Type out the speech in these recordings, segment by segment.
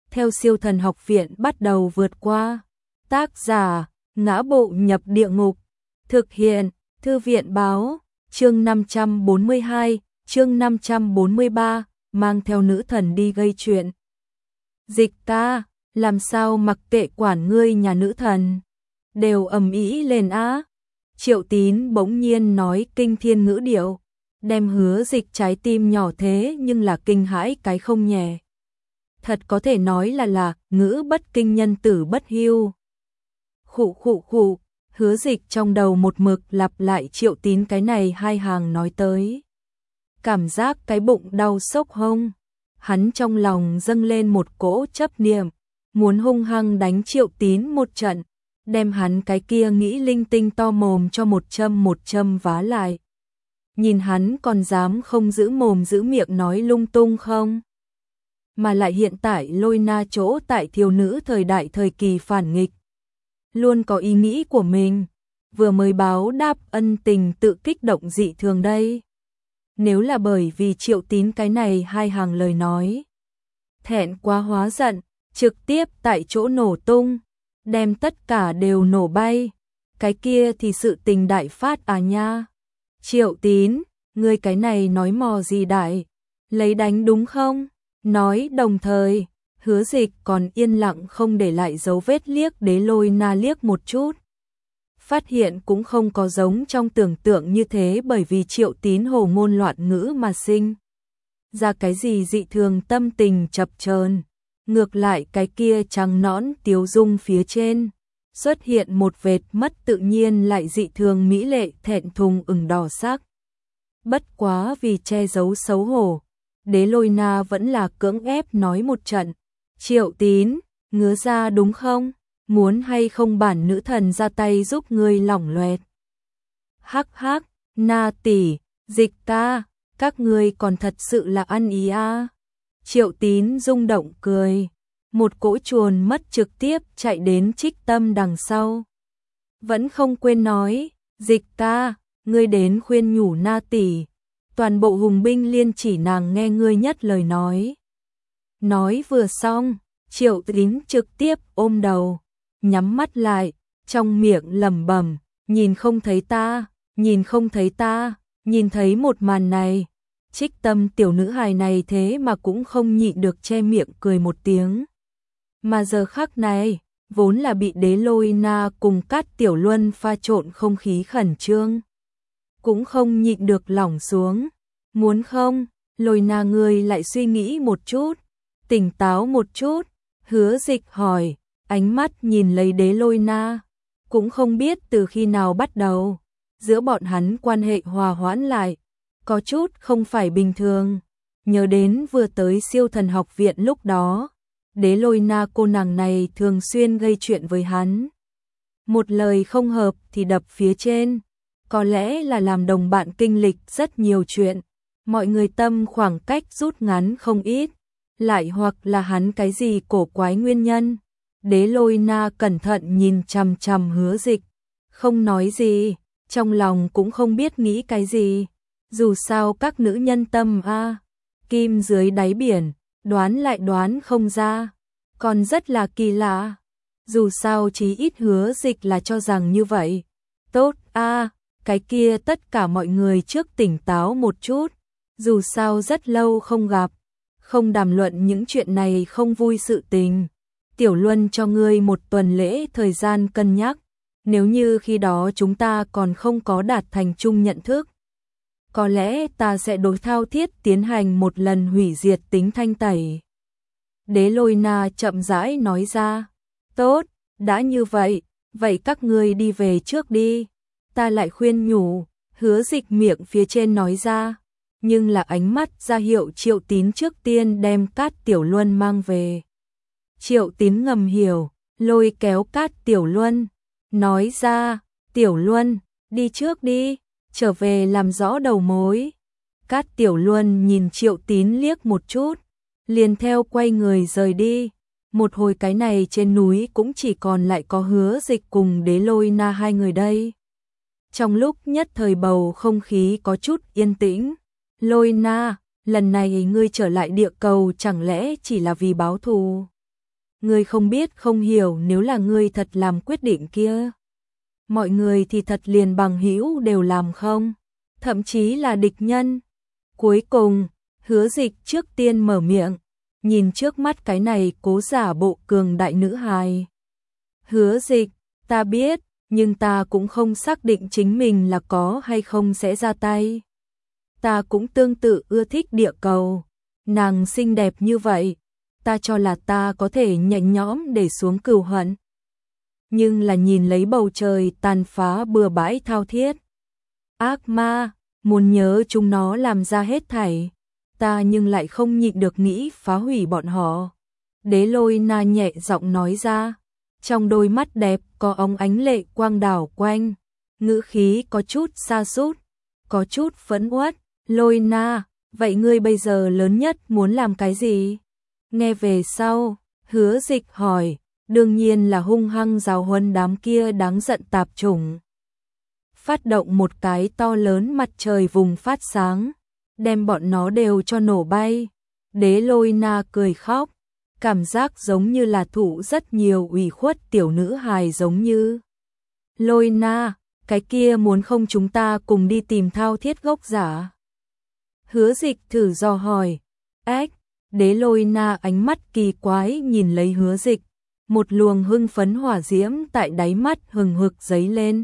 theo Siêu Thần Học Viện bắt đầu vượt qua. Tác giả: Ngã Bộ Nhập Địa Ngục. Thực hiện: Thư viện báo. Chương 542, chương 543, mang theo nữ thần đi gây chuyện. Dịch ca, làm sao mặc kệ quản ngươi nhà nữ thần, đều ầm ĩ lên á. Triệu Tín bỗng nhiên nói kinh thiên ngữ điệu, đem Hứa Dịch trái tim nhỏ thế nhưng là kinh hãi cái không nhẹ. Thật có thể nói là ngữ bất kinh nhân tử bất hưu. Khụ khụ khụ, Hứa Dịch trong đầu một mực lặp lại Triệu Tín cái này hai hàng nói tới. Cảm giác cái bụng đau xốc hông, hắn trong lòng dâng lên một cỗ chấp niệm, muốn hung hăng đánh Triệu Tín một trận, đem hắn cái kia nghĩ linh tinh to mồm cho một châm vá lại. Nhìn hắn còn dám không giữ mồm giữ miệng nói lung tung không? Mà lại hiện tại Lôi Na chỗ tại thiếu nữ thời đại thời kỳ phản nghịch, luôn có ý nghĩ của mình, vừa mới báo đáp ân tình tự kích động dị thường đây. Nếu là bởi vì Triệu Tín cái này hai hàng lời nói, thẹn quá hóa giận, trực tiếp tại chỗ nổ tung, đem tất cả đều nổ bay, cái kia thì sự tình đại phát à nha. Triệu Tín, ngươi cái này nói mò gì đại, lấy đánh đúng không? Nói đồng thời, Hứa Dịch còn yên lặng không để lại dấu vết liếc Đế Lôi Na liếc một chút. Phát hiện cũng không có giống trong tưởng tượng như thế, bởi vì Triệu Tín hồ ngôn loạn ngữ mà sinh ra cái gì dị thường tâm tình chập chờn. Ngược lại cái kia trắng nõn tiếu dung phía trên xuất hiện một vệt mất tự nhiên lại dị thường mỹ lệ thẹn thùng ửng đỏ sắc. Bất quá vì che giấu xấu hổ, Đế Lôi Na vẫn là cưỡng ép nói một trận. Triệu Tín, ngứa ra đúng không? Muốn hay không bản nữ thần ra tay giúp ngươi lỏng loẹt? Hắc hắc, Na tỷ, Dịch ca, các ngươi còn thật sự là ăn ý à? Triệu Tín rung động cười, một cỗ chuồn mất trực tiếp chạy đến Trích Tâm đằng sau. Vẫn không quên nói, Dịch ca, ngươi đến khuyên nhủ Na tỷ, toàn bộ hùng binh liên chỉ nàng nghe ngươi nhất lời nói. Nói vừa xong, Triệu Tín trực tiếp ôm đầu, nhắm mắt lại, trong miệng lẩm bẩm, nhìn không thấy ta, nhìn không thấy ta. Nhìn thấy một màn này, Trích Tâm tiểu nữ hài này thế mà cũng không nhịn được che miệng cười một tiếng. Mà giờ khắc này, vốn là bị Đế Lôi Na cùng Cát Tiểu Luân pha trộn không khí khẩn trương, cũng không nhịn được lỏng xuống. Muốn không, Lôi Na ngươi lại suy nghĩ một chút, tỉnh táo một chút. Hứa Dịch hỏi, ánh mắt nhìn lấy Đế Lôi Na, cũng không biết từ khi nào bắt đầu, giữa bọn hắn quan hệ hòa hoãn lại, có chút không phải bình thường. Nhớ đến vừa tới Siêu Thần Học Viện lúc đó, Đế Lôi Na cô nàng này thường xuyên gây chuyện với hắn. Một lời không hợp thì đập phía trên, có lẽ là làm đồng bạn kinh lịch rất nhiều chuyện, mọi người tâm khoảng cách rút ngắn không ít, lại hoặc là hắn cái gì cổ quái nguyên nhân. Đế Lôi Na cẩn thận nhìn chằm chằm Hứa Dịch, không nói gì, trong lòng cũng không biết nghĩ cái gì. Dù sao các nữ nhân tâm kim dưới đáy biển, đoán lại đoán không ra, còn rất là kỳ lạ. Dù sao chí ít Hứa Dịch là cho rằng như vậy. Tốt cái kia tất cả mọi người trước tỉnh táo một chút, dù sao rất lâu không gặp, không đàm luận những chuyện này không vui sự tình. Tiểu Luân cho ngươi một tuần lễ thời gian cân nhắc, nếu như khi đó chúng ta còn không có đạt thành chung nhận thức, có lẽ ta sẽ đối thao thiết tiến hành một lần hủy diệt tính thanh tẩy. Đế Lôi Na chậm rãi nói ra, tốt, đã như vậy, vậy các ngươi đi về trước đi, ta lại khuyên nhủ. Hứa Dịch miệng phía trên nói ra, nhưng là ánh mắt ra hiệu Triệu Tín trước tiên đem Cát Tiểu Luân mang về. Triệu Tín ngầm hiểu, lôi kéo Cát Tiểu Luân, nói ra, Tiểu Luân, đi trước đi, trở về làm rõ đầu mối. Cát Tiểu Luân nhìn Triệu Tín liếc một chút, liền theo quay người rời đi. Một hồi cái này trên núi cũng chỉ còn lại có Hứa Dịch cùng Đế Lôi Na hai người đây. Trong lúc nhất thời bầu không khí có chút yên tĩnh. Lôi Na, lần này ngươi trở lại địa cầu chẳng lẽ chỉ là vì báo thù? ngươi không biết không hiểu, nếu là ngươi thật làm quyết định kia, mọi người thì thật liền bằng hữu đều làm không, thậm chí là địch nhân. Cuối cùng, Hứa Dịch trước tiên mở miệng, nhìn trước mắt cái này cố giả bộ cường đại nữ hài. Hứa Dịch, ta biết, nhưng ta cũng không xác định chính mình là có hay không sẽ ra tay. Ta cũng tương tự ưa thích địa cầu, nàng xinh đẹp như vậy, ta cho là ta có thể nhẹ nhõm để xuống cừu hận. Nhưng là nhìn lấy bầu trời tàn phá bừa bãi thao thiết. Ác ma, muốn nhớ chúng nó làm ra hết thảy, ta nhưng lại không nhịn được nghĩ phá hủy bọn họ. Đế Lôi Na nhẹ giọng nói ra, trong đôi mắt đẹp có óng ánh lệ quang đảo quanh, ngữ khí có chút sa sút, có chút phẫn uất. Lôi Na, vậy ngươi bây giờ lớn nhất muốn làm cái gì? Nghe về sau, Hứa Dịch hỏi, đương nhiên là hung hăng giáo huấn đám kia đáng giận tạp chủng. Phát động một cái to lớn mặt trời vùng phát sáng, đem bọn nó đều cho nổ bay. Đế Lôi Na cười khóc, cảm giác giống như là thụ rất nhiều ủy khuất tiểu nữ hài giống như. Lôi Na, cái kia muốn không chúng ta cùng đi tìm thao thiết gốc giả? Hứa Dịch thử dò hỏi. Ếch, Đế Lôi Na ánh mắt kỳ quái nhìn lấy Hứa Dịch, một luồng hưng phấn hỏa diễm tại đáy mắt hừng hực dấy lên.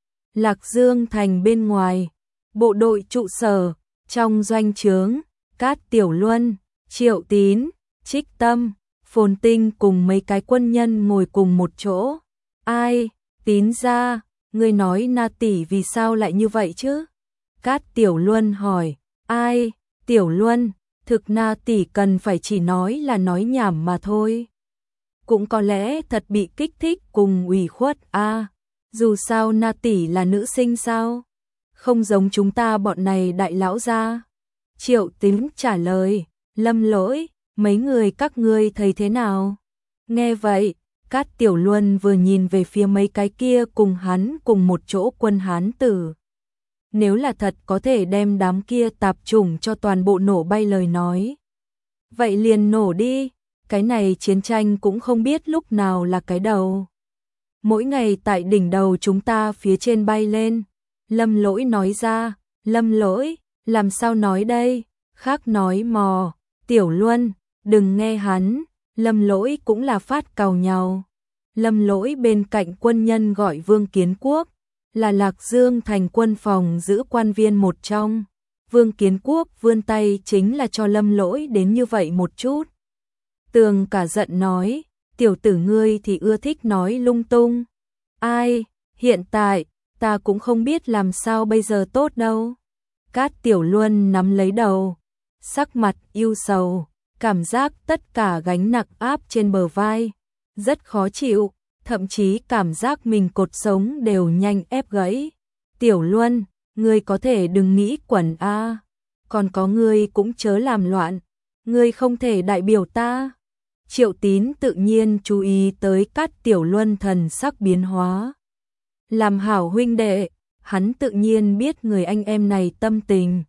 Lạc Dương thành bên ngoài, bộ đội trụ sở, trong doanh trướng, Cát Tiểu Luân, Triệu Tín, Trích Tâm, Phồn Tinh cùng mấy cái quân nhân ngồi cùng một chỗ. Ai, Tín gia, ngươi nói Na tỷ vì sao lại như vậy chứ? Cát Tiểu Luân hỏi. Ai, Tiểu Luân, thực Na tỷ cần phải chỉ nói là nói nhảm mà thôi. Cũng có lẽ thật bị kích thích cùng ủy khuất a. Dù sao Na tỷ là nữ sinh sao? Không giống chúng ta bọn này đại lão gia. Triệu Tín trả lời, Lâm Lỗi, mấy người các ngươi thấy thế nào? Nghe vậy, Cát Tiểu Luân vừa nhìn về phía mấy cái kia cùng hắn cùng một chỗ quân Hán tử. Nếu là thật có thể đem đám kia tạp chủng cho toàn bộ nổ bay lời nói, vậy liền nổ đi, cái này chiến tranh cũng không biết lúc nào là cái đầu. Mỗi ngày tại đỉnh đầu chúng ta phía trên bay lên. Lâm Lỗi nói ra. Lâm Lỗi, làm sao nói đây? Khác nói mò. Tiểu Luân, đừng nghe hắn. Lâm Lỗi cũng là phát càu nhau. Lâm Lỗi bên cạnh quân nhân gọi Vương Kiến Quốc, là Lạc Dương thành quân phòng giữ quan viên một trong. Vương Kiến Quốc vươn tay chính là cho Lâm Lỗi đến như vậy một chút. Tường cả giận nói, tiểu tử ngươi thì ưa thích nói lung tung. Ai, hiện tại, ta cũng không biết làm sao bây giờ tốt đâu. Cát Tiểu Luân nắm lấy đầu, sắc mặt ưu sầu, cảm giác tất cả gánh nặng áp trên bờ vai, rất khó chịu, thậm chí cảm giác mình cột sống đều nhanh ép gãy. Tiểu Luân, ngươi có thể đừng nghĩ quẩn a, còn có ngươi cũng chớ làm loạn, ngươi không thể đại biểu ta. Triệu Tín tự nhiên chú ý tới Cát Tiểu Luân thần sắc biến hóa. Làm hảo huynh đệ, hắn tự nhiên biết người anh em này tâm tình.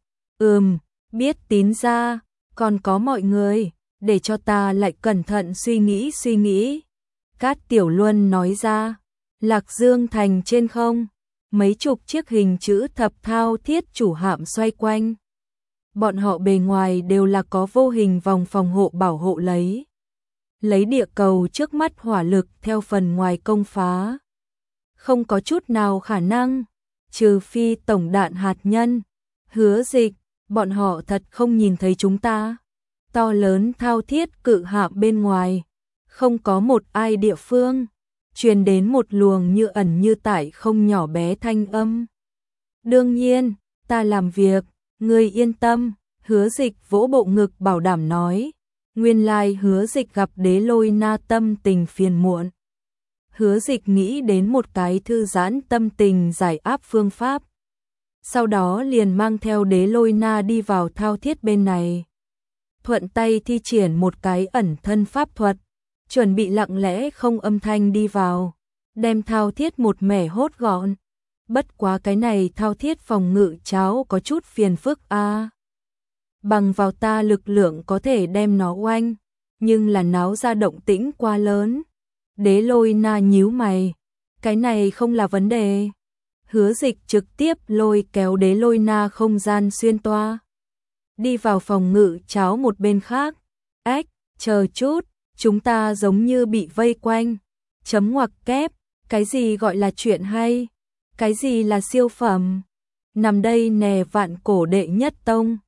Biết Tín gia, còn có mọi người, để cho ta lại cẩn thận suy nghĩ. Cát Tiểu Luân nói ra, Lạc Dương thành trên không, mấy chục chiếc hình chữ thập thao thiết chủ hạm xoay quanh. Bọn họ bề ngoài đều là có vô hình vòng phòng hộ bảo hộ lấy địa cầu trước mắt hỏa lực theo phần ngoài công phá. Không có chút nào khả năng, trừ phi tổng đạn hạt nhân. Hứa Dịch, bọn họ thật không nhìn thấy chúng ta. To lớn thao thiết cự hạm bên ngoài, không có một ai địa phương, truyền đến một luồng như ẩn như tại không nhỏ bé thanh âm. Đương nhiên, ta làm việc, ngươi yên tâm. Hứa Dịch vỗ bộ ngực bảo đảm nói. Nguyên lai Hứa Dịch gặp Đế Lôi Na tâm tình phiền muộn. Hứa Dịch nghĩ đến một cái thư giãn tâm tình giải áp phương pháp. Sau đó liền mang theo Đế Lôi Na đi vào thao thiết bên này. Thuận tay thi triển một cái ẩn thân pháp thuật, chuẩn bị lặng lẽ không âm thanh đi vào, đem thao thiết một mẻ hốt gọn. Bất quá cái này thao thiết phòng ngự cháo có chút phiền phức a. Bằng vào ta lực lượng có thể đem nó oanh, nhưng là náo ra động tĩnh quá lớn. Đế Lôi Na nhíu mày, cái này không là vấn đề. Hứa Dịch trực tiếp lôi kéo Đế Lôi Na không gian xuyên toa, đi vào phòng ngự cháo một bên khác. Ách, chờ chút, chúng ta giống như bị vây quanh. Chấm ngoặc kép, cái gì gọi là chuyện hay? Cái gì là siêu phẩm? Nằm đây nè, Vạn Cổ đệ nhất tông.